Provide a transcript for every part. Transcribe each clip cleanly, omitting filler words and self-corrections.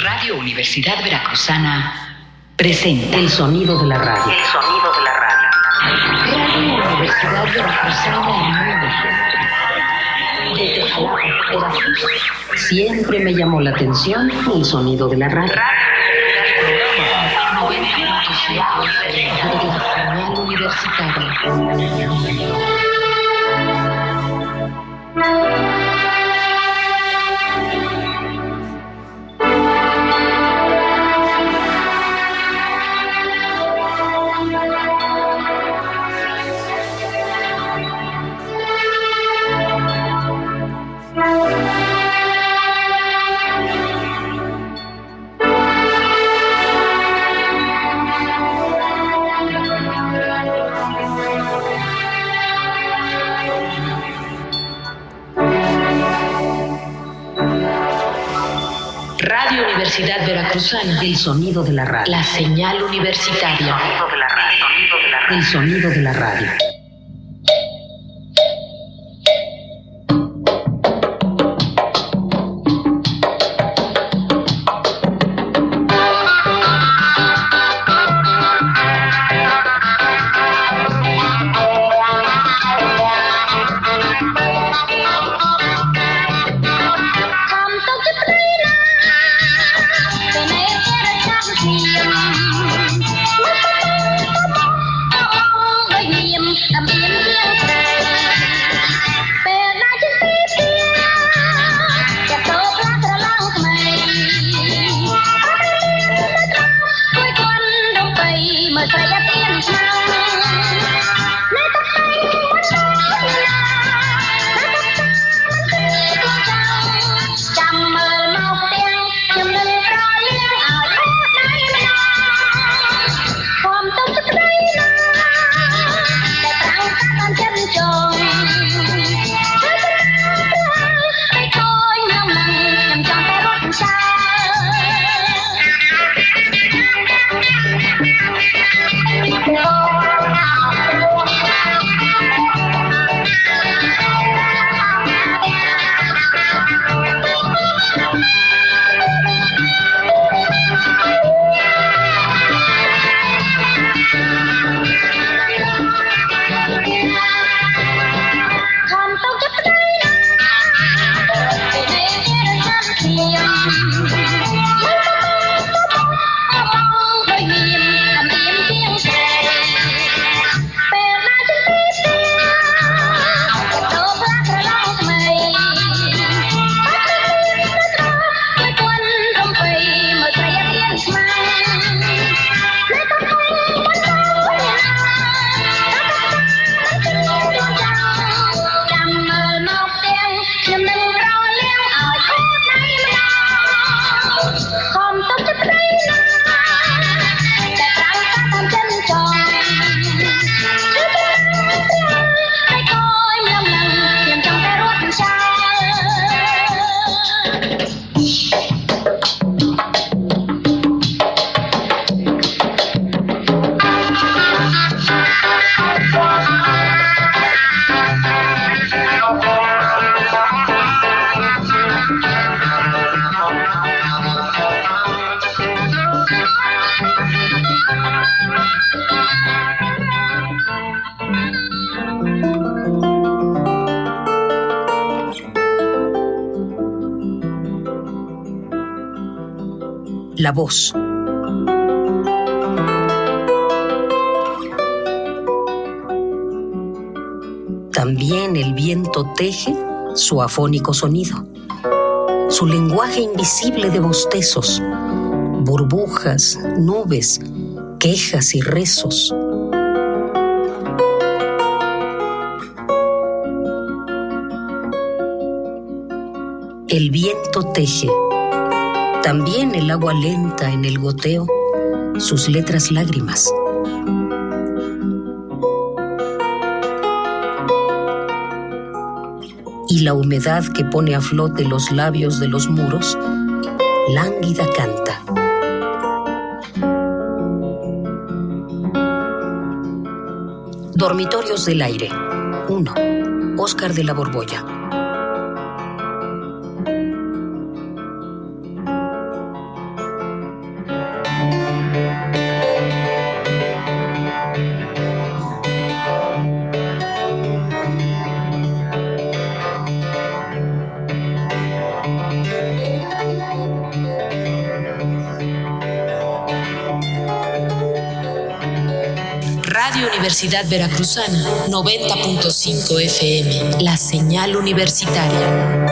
Radio Universidad Veracruzana presenta El sonido de la radio. El sonido de la radio. Radio Universidad Veracruzana. Desde Jalapa, Veracruz, siempre me llamó la atención el sonido de la radio. Radio Universitaria. Radio Universidad Veracruzana. El sonido de la radio. La señal universitaria. El sonido de la radio. La voz. También el viento teje su afónico sonido, su lenguaje invisible de bostezos, burbujas, nubes, quejas y rezos. El viento teje, también el agua lenta en el goteo, sus letras lágrimas. Y la humedad que pone a flote los labios de los muros, lánguida canta. Dormitorios del aire. 1. Óscar de la Borbolla. Radio Universidad Veracruzana, 90.5 FM, la señal universitaria.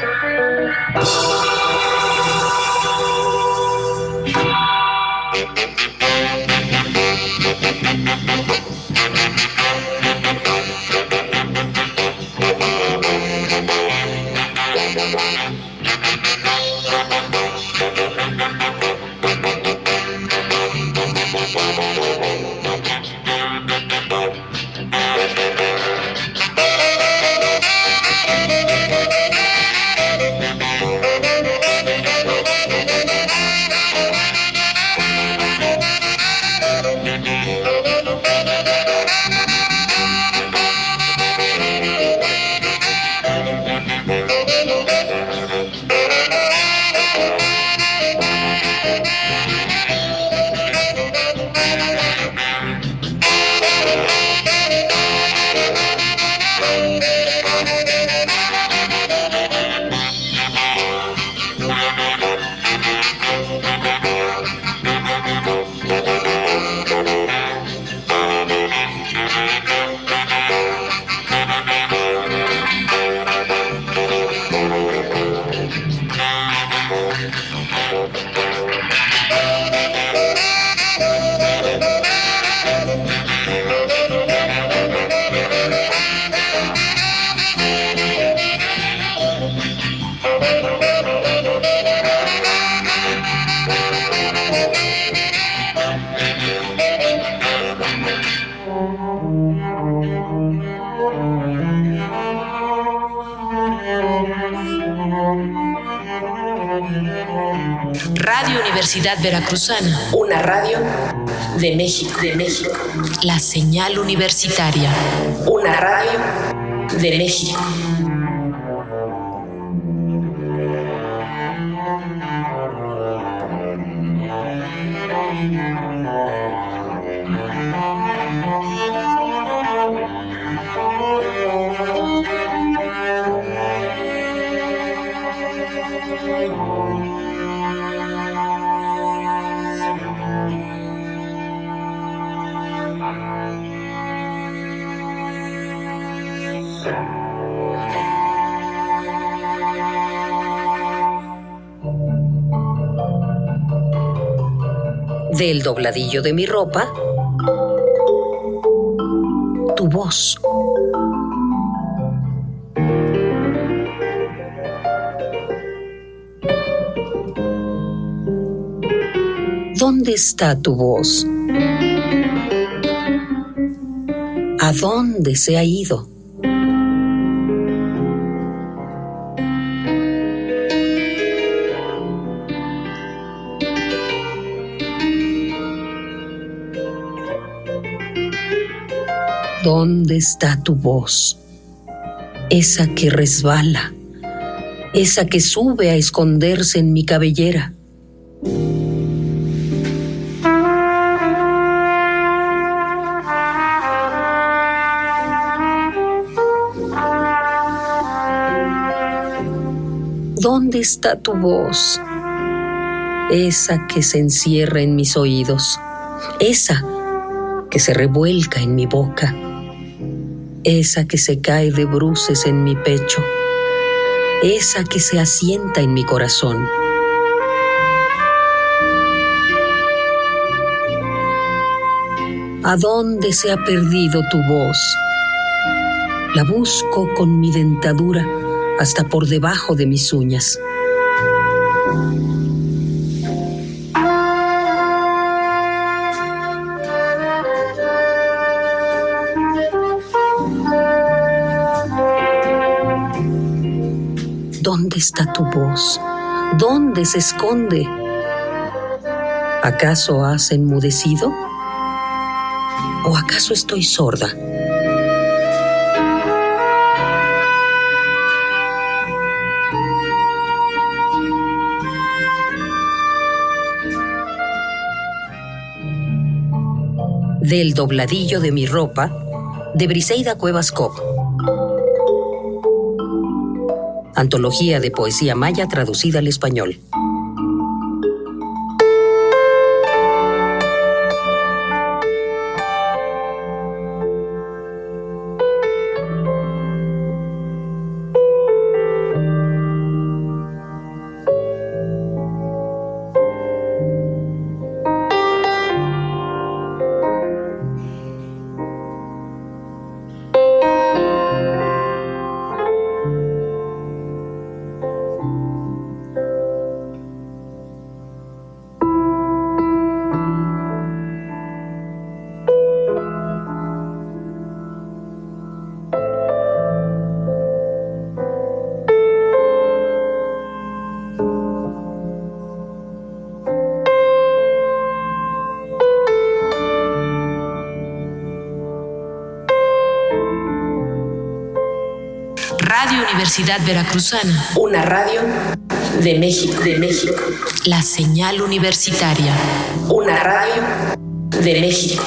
Radio Universidad Veracruzana, una radio de México, La señal universitaria, una radio de México. Del dobladillo de mi ropa, tu voz. ¿Dónde está tu voz? ¿A dónde se ha ido? ¿Dónde está tu voz? Esa que resbala, esa que sube a esconderse en mi cabellera. ¿Dónde está tu voz? Esa que se encierra en mis oídos, esa que se revuelca en mi boca, esa que se cae de bruces en mi pecho, esa que se asienta en mi corazón. ¿A dónde se ha perdido tu voz? La busco con mi dentadura hasta por debajo de mis uñas. ¿Dónde está tu voz? ¿Dónde se esconde? ¿Acaso has enmudecido? ¿O acaso estoy sorda? Del dobladillo de mi ropa, de Briseida Cuevas Cobb. Antología de poesía maya traducida al español. Radio Universidad Veracruzana, una radio de México, La señal universitaria, una radio de México.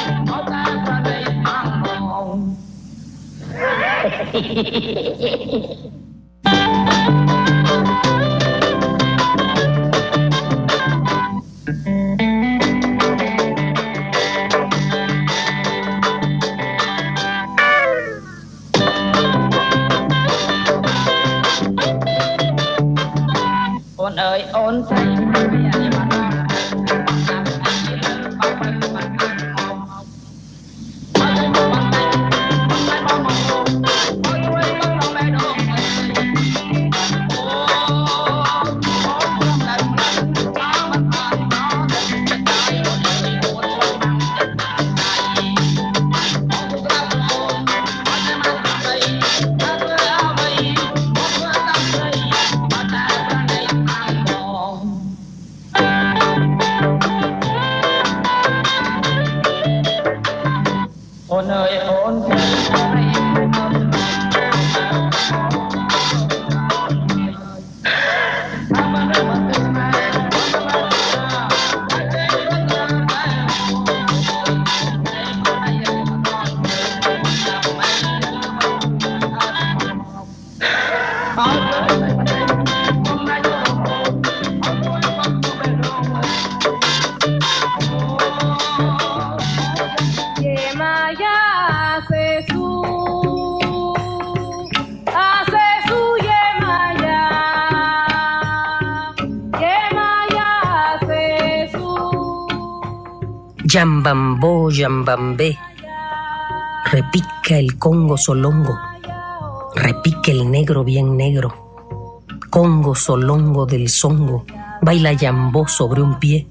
Yambambó, yambambé, repica el congo solongo, repica el negro bien negro, congo solongo del zongo, baila yambó sobre un pie.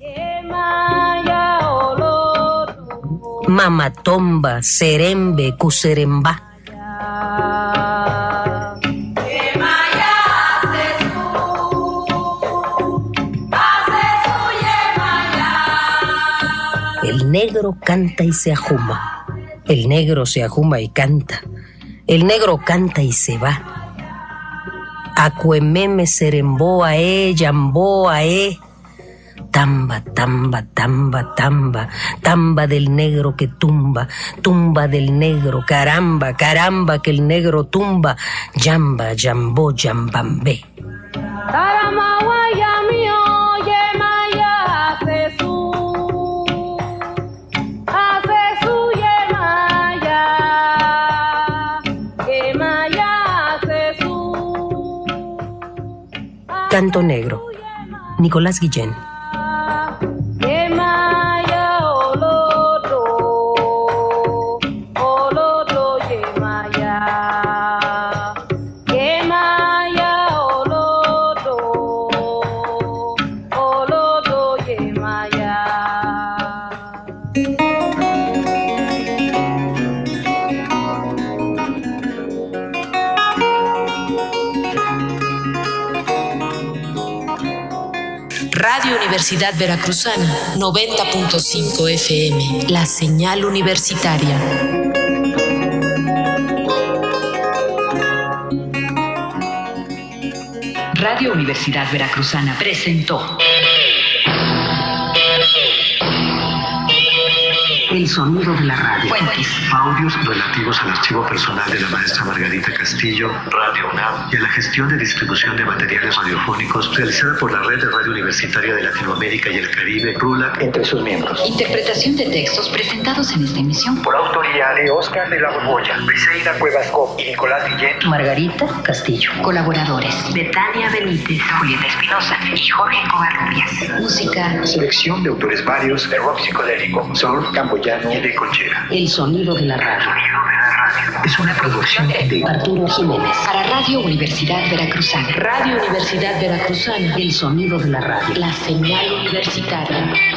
Mamatomba, serembe, cuserembá. El negro canta y se ajuma, el negro se ajuma y canta, el negro canta y se va. Acuememe seremboa yamboa tamba, tamba, tamba, tamba, tamba del negro que tumba, tumba del negro, caramba, caramba que el negro tumba, yamba, yambó, yambambé. Canto negro, Nicolás Guillén. Radio Universidad Veracruzana, 90.5 FM, la señal universitaria. Radio Universidad Veracruzana presentó El sonido de la radio. Fuentes. Audios relativos al archivo personal de la maestra Margarita Castillo, Radio UNAM, y a la gestión de distribución de materiales radiofónicos realizada por la Red de Radio Universitaria de Latinoamérica y el Caribe, RULAC, entre sus miembros. Interpretación de textos presentados en esta emisión Por autoría de Óscar de la Borbolla, Briseida Cuevas Cop y Nicolás Guillén. Margarita Castillo. Colaboradores: Betania Benítez, Julieta Espinosa y Jorge Covarrubias. Música. Selección de autores varios de rock psicodélico, soul, camboyano y de conchera. El sonido de la radio. Es una producción de Arturo Jiménez. Para Radio Universidad Veracruzana. Radio Universidad Veracruzana, El sonido de la radio. la señal universitaria.